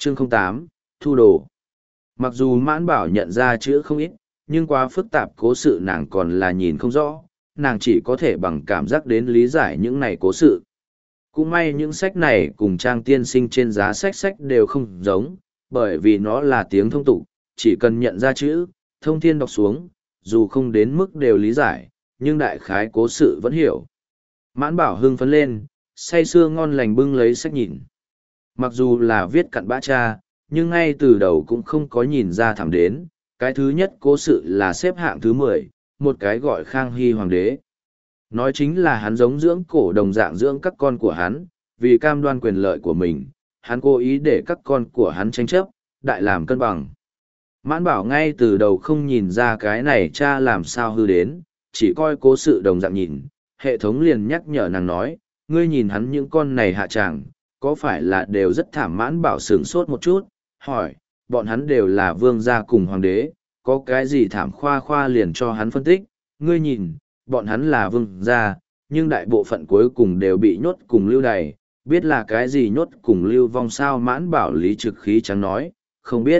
Chương 08, Thu đồ. Mặc dù Mãn Bảo nhận ra chữ không ít, nhưng quá phức tạp cố sự nàng còn là nhìn không rõ, nàng chỉ có thể bằng cảm giác đến lý giải những này cố sự. Cũng may những sách này cùng Trang tiên sinh trên giá sách sách đều không giống, bởi vì nó là tiếng thông tục, chỉ cần nhận ra chữ, thông thiên đọc xuống, dù không đến mức đều lý giải, nhưng đại khái cố sự vẫn hiểu. Mãn Bảo hưng phấn lên, say sưa ngon lành bưng lấy sách nhìn. Mặc dù là viết cặn bã cha, nhưng ngay từ đầu cũng không có nhìn ra thẳng đến, cái thứ nhất cố sự là xếp hạng thứ 10, một cái gọi Khang Hy Hoàng đế. Nói chính là hắn giống dưỡng cổ đồng dạng dưỡng các con của hắn, vì cam đoan quyền lợi của mình, hắn cố ý để các con của hắn tranh chấp, đại làm cân bằng. Mãn Bảo ngay từ đầu không nhìn ra cái này cha làm sao hư đến, chỉ coi cố sự đồng dạng nhìn, hệ thống liền nhắc nhở nàng nói, ngươi nhìn hắn những con này hạ tràng, có phải là đều rất thảm. Mãn Bảo sửng sốt một chút, hỏi, bọn hắn đều là vương gia cùng hoàng đế, có cái gì thảm? Khoa Khoa liền cho hắn phân tích, ngươi nhìn, bọn hắn là vương gia, nhưng đại bộ phận cuối cùng đều bị nhốt cùng lưu đày, biết là cái gì nhốt cùng lưu vong sao? Mãn Bảo lý trực khí trắng nói, không biết.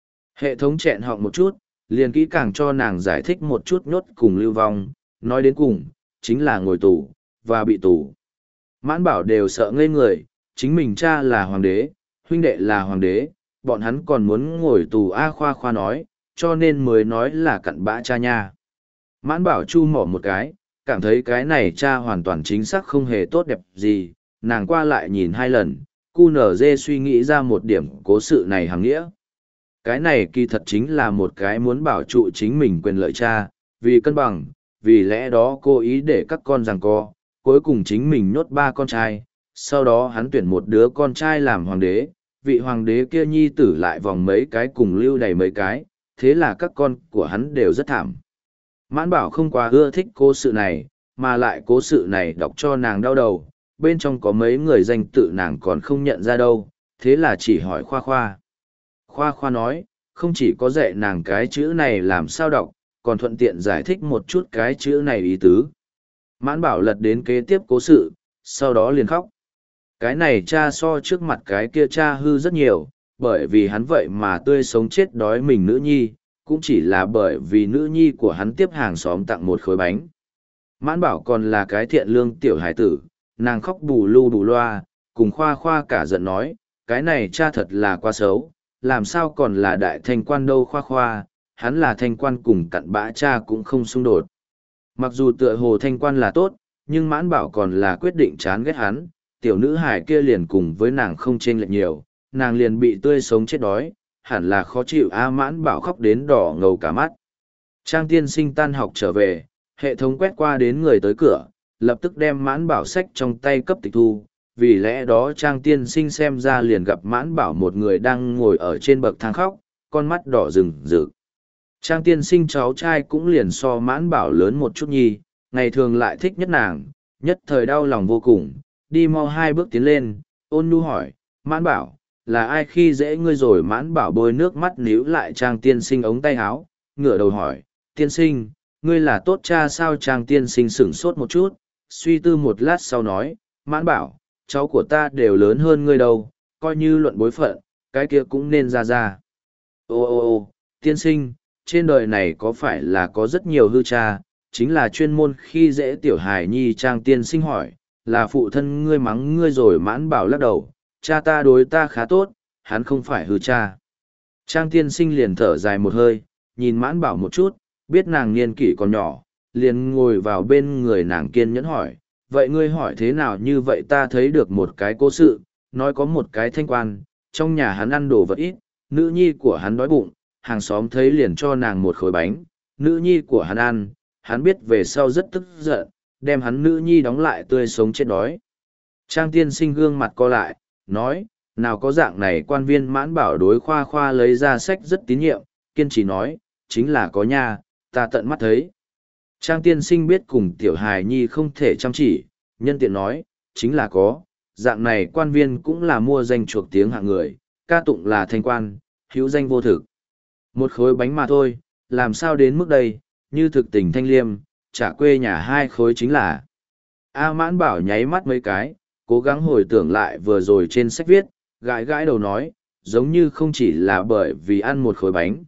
Hệ thống chẹn họng một chút, liền kỹ càng cho nàng giải thích một chút nhốt cùng lưu vong, nói đến cùng, chính là ngồi tù, và bị tù. Mãn Bảo đều sợ ngây người, chính mình cha là hoàng đế, huynh đệ là hoàng đế, bọn hắn còn muốn ngồi tù. Khoa Khoa nói, cho nên mới nói là cặn bã cha nha. Mãn Bảo chu mỏ một cái, cảm thấy cái này cha hoàn toàn chính xác không hề tốt đẹp gì, nàng qua lại nhìn 2 lần, QNZ suy nghĩ ra một điểm cố sự này hàng nghĩa. Cái này kỳ thật chính là một cái muốn bảo trụ chính mình quyền lợi cha, vì cân bằng, vì lẽ đó cố ý để các con giằng co, cuối cùng chính mình nhốt 3 con trai, sau đó hắn tuyển một đứa con trai làm hoàng đế, vị hoàng đế kia nhi tử lại vòng mấy cái cùng lưu đầy mấy cái, thế là các con của hắn đều rất thảm. Mãn Bảo không quá ưa thích cố sự này, mà lại cố sự này đọc cho nàng đau đầu, bên trong có mấy người danh tự nàng còn không nhận ra đâu, thế là chỉ hỏi Khoa Khoa. Khoa Khoa nói, không chỉ có dạy nàng cái chữ này làm sao đọc, còn thuận tiện giải thích một chút cái chữ này ý tứ. Mãn Bảo lật đến kế tiếp cố sự, sau đó liền khóc. Cái này cha so trước mặt cái kia cha hư rất nhiều, bởi vì hắn vậy mà tươi sống chết đói mình nữ nhi, cũng chỉ là bởi vì nữ nhi của hắn tiếp hàng xóm tặng một khối bánh. Mãn Bảo còn là cái thiện lương tiểu hải tử, nàng khóc bù lu bù loa, cùng Khoa Khoa cả giận nói, cái này cha thật là quá xấu, làm sao còn là đại thanh quan đâu? Khoa Khoa, hắn là thanh quan cùng cặn bã cha cũng không xung đột. Mặc dù tựa hồ thanh quan là tốt, nhưng Mãn Bảo còn là quyết định chán ghét hắn, tiểu nữ hải kia liền cùng với nàng không chênh lệch nhiều, nàng liền bị tươi sống chết đói, hẳn là khó chịu. Mãn Bảo khóc đến đỏ ngầu cả mắt. Trang tiên sinh tan học trở về, hệ thống quét qua đến người tới cửa, lập tức đem Mãn Bảo sách trong tay cấp tịch thu, vì lẽ đó Trang tiên sinh xem ra liền gặp Mãn Bảo một người đang ngồi ở trên bậc thang khóc, con mắt đỏ rừng rực. Trang tiên sinh cháu trai cũng liền so Mãn Bảo lớn một chút nhi, ngày thường lại thích nhất nàng, nhất thời đau lòng vô cùng, đi mau 2 bước tiến lên, ôn nhu hỏi, Mãn Bảo, là ai khi dễ ngươi rồi? Mãn Bảo bôi nước mắt níu lại Trang tiên sinh ống tay áo, ngửa đầu hỏi, tiên sinh, ngươi là tốt cha sao? Trang tiên sinh sửng sốt một chút, suy tư một lát sau nói, Mãn Bảo, cháu của ta đều lớn hơn ngươi đâu, coi như luận bối phận, cái kia cũng nên ra. Ô, tiên sinh, trên đời này có phải là có rất nhiều hư cha, chính là chuyên môn khi dễ tiểu hài nhi? Trang tiên sinh hỏi, là phụ thân ngươi mắng ngươi rồi? Mãn Bảo lắc đầu, cha ta đối ta khá tốt, hắn không phải hư cha. Trang tiên sinh liền thở dài một hơi, nhìn Mãn Bảo một chút, biết nàng niên kỷ còn nhỏ, liền ngồi vào bên người nàng kiên nhẫn hỏi, vậy ngươi hỏi thế nào như vậy? Ta thấy được một cái cố sự, nói có một cái thanh quan, trong nhà hắn ăn đồ vật ít, nữ nhi của hắn đói bụng, hàng xóm thấy liền cho nàng một khối bánh, nữ nhi của hắn ăn, hắn biết về sau rất tức giận, đem hắn nữ nhi đóng lại tươi sống chết đói. Trang tiên sinh gương mặt co lại, nói, nào có dạng này quan viên? Mãn Bảo đối Khoa Khoa lấy ra sách rất tín nhiệm, kiên trì nói, chính là có nha, ta tận mắt thấy. Trang tiên sinh biết cùng tiểu hài nhi không thể chăm chỉ, nhân tiện nói, chính là có, dạng này quan viên cũng là mua danh chuộc tiếng hạng người, ca tụng là thanh quan, hữu danh vô thực. Một khối bánh mà thôi, làm sao đến mức đây, như thực tình thanh liêm, trả quê nhà 2 khối chính là. Mãn Bảo nháy mắt mấy cái, cố gắng hồi tưởng lại vừa rồi trên sách viết, gãi gãi đầu nói, giống như không chỉ là bởi vì ăn một khối bánh,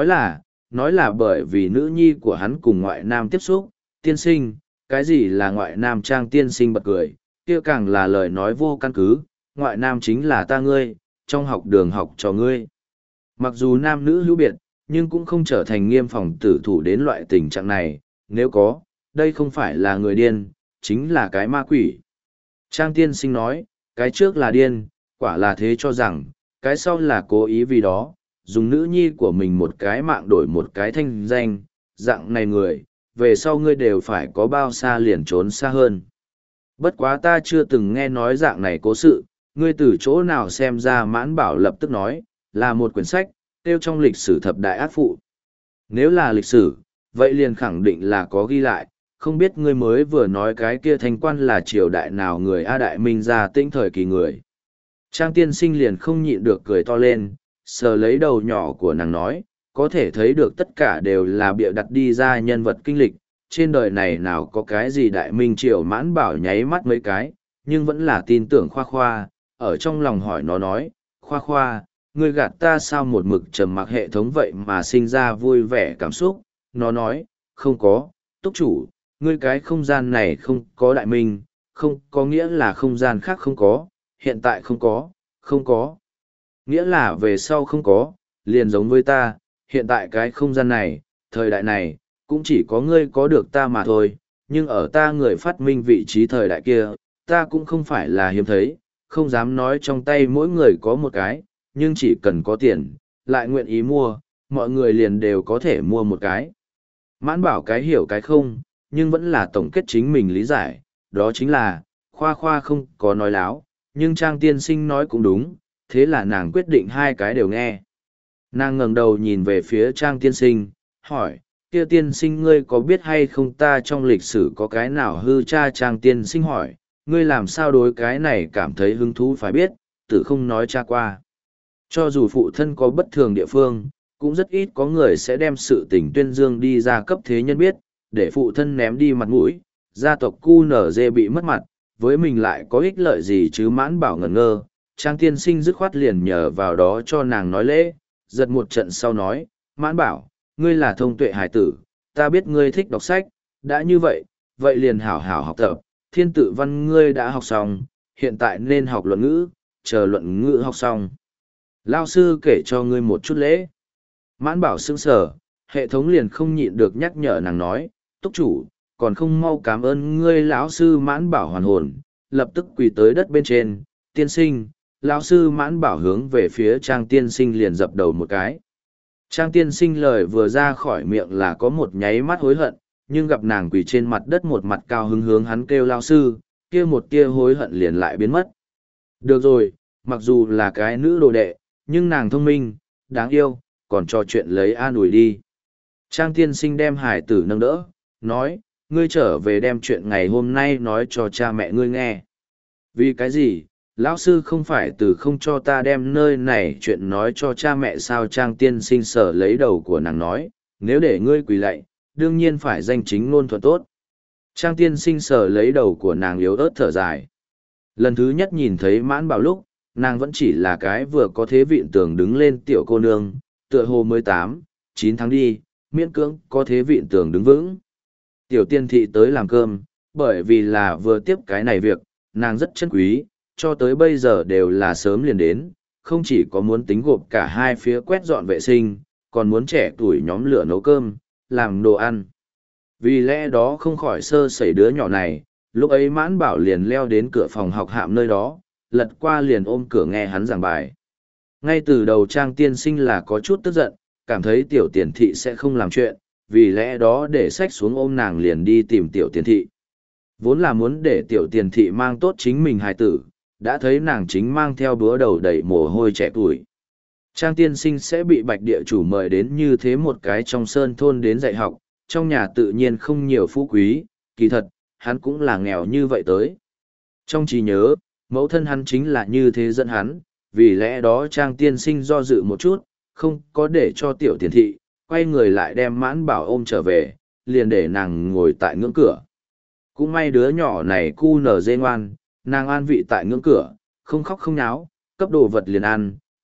nói là bởi vì nữ nhi của hắn cùng ngoại nam tiếp xúc, tiên sinh, cái gì là ngoại nam Trang tiên sinh bật cười, kia càng là lời nói vô căn cứ, ngoại nam chính là ta ngươi, trong học đường học cho ngươi. Mặc dù nam nữ hữu biệt, nhưng cũng không trở thành nghiêm phòng tử thủ đến loại tình trạng này, nếu có, đây không phải là người điên, chính là cái ma quỷ. Trang tiên sinh nói, cái trước là điên, quả là thế cho rằng, cái sau là cố ý vì đó, dùng nữ nhi của mình một cái mạng đổi một cái thanh danh, dạng này người, về sau ngươi đều phải có bao xa liền trốn xa hơn. Bất quá ta chưa từng nghe nói dạng này cố sự, ngươi từ chỗ nào xem ra. Mãn Bảo lập tức nói, là một quyển sách, tiêu trong lịch sử thập đại ác phụ. Nếu là lịch sử, vậy liền khẳng định là có ghi lại, không biết ngươi mới vừa nói cái kia thanh quan là triều đại nào người A Đại Minh ra tĩnh thời kỳ người. Trang tiên sinh liền không nhịn được cười to lên, sờ lấy đầu nhỏ của nàng nói, có thể thấy được tất cả đều là bịa đặt đi ra nhân vật kinh lịch, trên đời này nào có cái gì Đại Minh triều. Mãn Bảo nháy mắt mấy cái, nhưng vẫn là tin tưởng khoa khoa, ở trong lòng hỏi nó nói, khoa khoa, ngươi gạt ta sao một mực trầm mặc hệ thống vậy mà sinh ra vui vẻ cảm xúc. Nó nói, không có, túc chủ, ngươi cái không gian này không có Đại Minh, không có nghĩa là không gian khác không có, hiện tại không có, không có. Nghĩa là về sau không có, liền giống với ta, hiện tại cái không gian này, thời đại này, cũng chỉ có ngươi có được ta mà thôi, nhưng ở ta người phát minh vị trí thời đại kia, ta cũng không phải là hiếm thấy, không dám nói trong tay mỗi người có một cái, nhưng chỉ cần có tiền, lại nguyện ý mua, mọi người liền đều có thể mua một cái. Mãn Bảo cái hiểu cái không, nhưng vẫn là tổng kết chính mình lý giải, đó chính là, khoa khoa không có nói láo, nhưng Trang tiên sinh nói cũng đúng, thế là nàng quyết định hai cái đều nghe. Nàng ngẩng đầu nhìn về phía Trang tiên sinh, hỏi, kia tiên sinh ngươi có biết hay không ta trong lịch sử có cái nào hư cha? Trang tiên sinh hỏi, ngươi làm sao đối cái này cảm thấy hứng thú phải biết, tự không nói cha qua. Cho dù phụ thân có bất thường địa phương, cũng rất ít có người sẽ đem sự tình tuyên dương đi ra cấp thế nhân biết, để phụ thân ném đi mặt mũi, gia tộc QNZ bị mất mặt, với mình lại có ích lợi gì chứ? Mãn Bảo ngẩn ngơ, Trang tiên sinh dứt khoát liền nhờ vào đó cho nàng nói lễ, giật một trận sau nói, Mãn Bảo, ngươi là thông tuệ hải tử, ta biết ngươi thích đọc sách, đã như vậy, vậy liền hảo hảo học tập, thiên tự văn ngươi đã học xong, hiện tại nên học luận ngữ, chờ luận ngữ học xong. Lao sư kể cho ngươi một chút lễ. Mãn Bảo sững sờ, hệ thống liền không nhịn được nhắc nhở nàng nói, túc chủ, còn không mau cảm ơn ngươi. Lão sư Mãn Bảo hoàn hồn, lập tức quỳ tới đất bên trên, tiên sinh. Lão sư Mãn Bảo hướng về phía Trang tiên sinh liền dập đầu một cái. Trang tiên sinh lời vừa ra khỏi miệng là có một nháy mắt hối hận, nhưng gặp nàng quỳ trên mặt đất một mặt cao hứng hướng hắn kêu lao sư, kia một tia hối hận liền lại biến mất. Được rồi, mặc dù là cái nữ đồ đệ, nhưng nàng thông minh, đáng yêu, còn trò chuyện lấy an ủi đi. Trang tiên sinh đem hải tử nâng đỡ, nói, ngươi trở về đem chuyện ngày hôm nay nói cho cha mẹ ngươi nghe. Vì cái gì, lão sư không phải từ không cho ta đem nơi này chuyện nói cho cha mẹ sao? Trang tiên sinh sờ lấy đầu của nàng nói, nếu để ngươi quỳ lạy, đương nhiên phải danh chính ngôn thuận tốt. Trang tiên sinh sờ lấy đầu của nàng yếu ớt thở dài. Lần thứ nhất nhìn thấy Mãn Bảo lúc, nàng vẫn chỉ là cái vừa có thế vịn tường đứng lên tiểu cô nương, tựa hồ mới 8, 9 tháng đi, miễn cưỡng có thế vịn tường đứng vững. Tiểu tiên thị tới làm cơm, bởi vì là vừa tiếp cái này việc, nàng rất chân quý, cho tới bây giờ đều là sớm liền đến, không chỉ có muốn tính gộp cả hai phía quét dọn vệ sinh, còn muốn trẻ tuổi nhóm lửa nấu cơm, làm đồ ăn. Vì lẽ đó không khỏi sơ sẩy đứa nhỏ này, lúc ấy Mãn Bảo liền leo đến cửa phòng học hạm nơi đó, lật qua liền ôm cửa nghe hắn giảng bài. Ngay từ đầu Trang tiên sinh là có chút tức giận, cảm thấy tiểu tiền thị sẽ không làm chuyện, vì lẽ đó để sách xuống ôm nàng liền đi tìm tiểu tiền thị. Vốn là muốn để tiểu tiền thị mang tốt chính mình hài tử, đã thấy nàng chính mang theo búa đầu đầy mồ hôi trẻ tuổi. Trang tiên sinh sẽ bị bạch địa chủ mời đến như thế một cái trong sơn thôn đến dạy học, trong nhà tự nhiên không nhiều phú quý, kỳ thật, hắn cũng là nghèo như vậy tới. Trong trí nhớ, mẫu thân hắn chính là như thế dẫn hắn, vì lẽ đó Trang tiên sinh do dự một chút, không có để cho tiểu tiền thị, quay người lại đem Mãn Bảo ôm trở về, liền để nàng ngồi tại ngưỡng cửa. Cũng may đứa nhỏ này cu nở dê ngoan, nàng an vị tại ngưỡng cửa, không khóc không náo, cấp đồ vật liền ăn,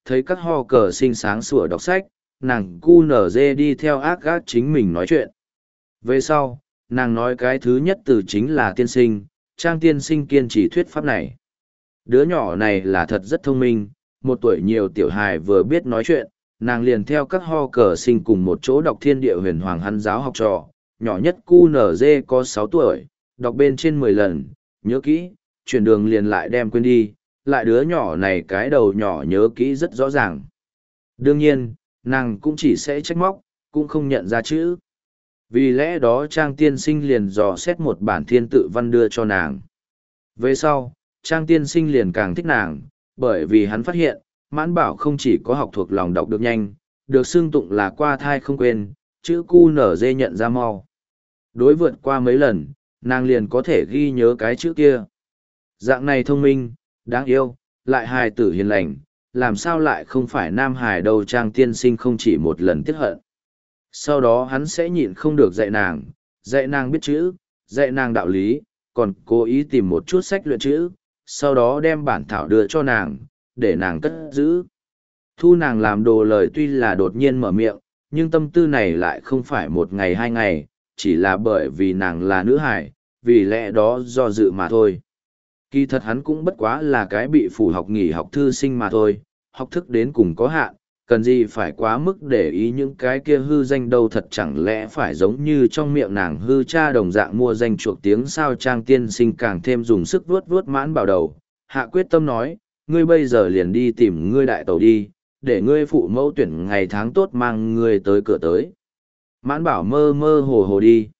thấy các ho cờ sinh sáng sủa đọc sách, nàng cu nở dê đi theo ác gác chính mình nói chuyện. Về sau, nàng nói cái thứ nhất từ chính là tiên sinh, Trang tiên sinh kiên trì thuyết pháp này. Đứa nhỏ này là thật rất thông minh, 1 tuổi nhiều tiểu hài vừa biết nói chuyện, nàng liền theo các ho cờ sinh cùng một chỗ đọc thiên địa huyền hoàng hắn giáo học trò, nhỏ nhất cu nở dê có 6 tuổi, đọc bên trên 10 lần, nhớ kỹ, chuyển đường liền lại đem quên đi, lại đứa nhỏ này cái đầu nhỏ nhớ kỹ rất rõ ràng. Đương nhiên, nàng cũng chỉ sẽ trách móc, cũng không nhận ra chữ. Vì lẽ đó Trang tiên sinh liền dò xét một bản thiên tự văn đưa cho nàng. Về sau, Trang tiên sinh liền càng thích nàng, bởi vì hắn phát hiện, Mãn Bảo không chỉ có học thuộc lòng đọc được nhanh, được xưng tụng là qua thai không quên, chữ cu nở dê nhận ra mau. Đối vượt qua mấy lần, nàng liền có thể ghi nhớ cái chữ kia. Dạng này thông minh, đáng yêu, lại hài tử hiền lành, làm sao lại không phải nam hài đâu. Trang tiên sinh không chỉ một lần tiếc hận. Sau đó hắn sẽ nhịn không được dạy nàng biết chữ, dạy nàng đạo lý, còn cố ý tìm một chút sách luyện chữ, sau đó đem bản thảo đưa cho nàng, để nàng cất giữ. Thu nàng làm đồ lời tuy là đột nhiên mở miệng, nhưng tâm tư này lại không phải 1 ngày 2 ngày, chỉ là bởi vì nàng là nữ hài, vì lẽ đó do dự mà thôi. Kỳ thật hắn cũng bất quá là cái bị phủ học nghỉ học thư sinh mà thôi, học thức đến cùng có hạn, cần gì phải quá mức để ý những cái kia hư danh đâu. Thật chẳng lẽ phải giống như trong miệng nàng hư cha đồng dạng mua danh chuộc tiếng sao. Trang tiên sinh càng thêm dùng sức vuốt vuốt Mãn Bảo đầu, hạ quyết tâm nói, ngươi bây giờ liền đi tìm ngươi đại tẩu đi, để ngươi phụ mẫu tuyển ngày tháng tốt mang ngươi tới cửa tới. Mãn Bảo mơ mơ hồ hồ đi.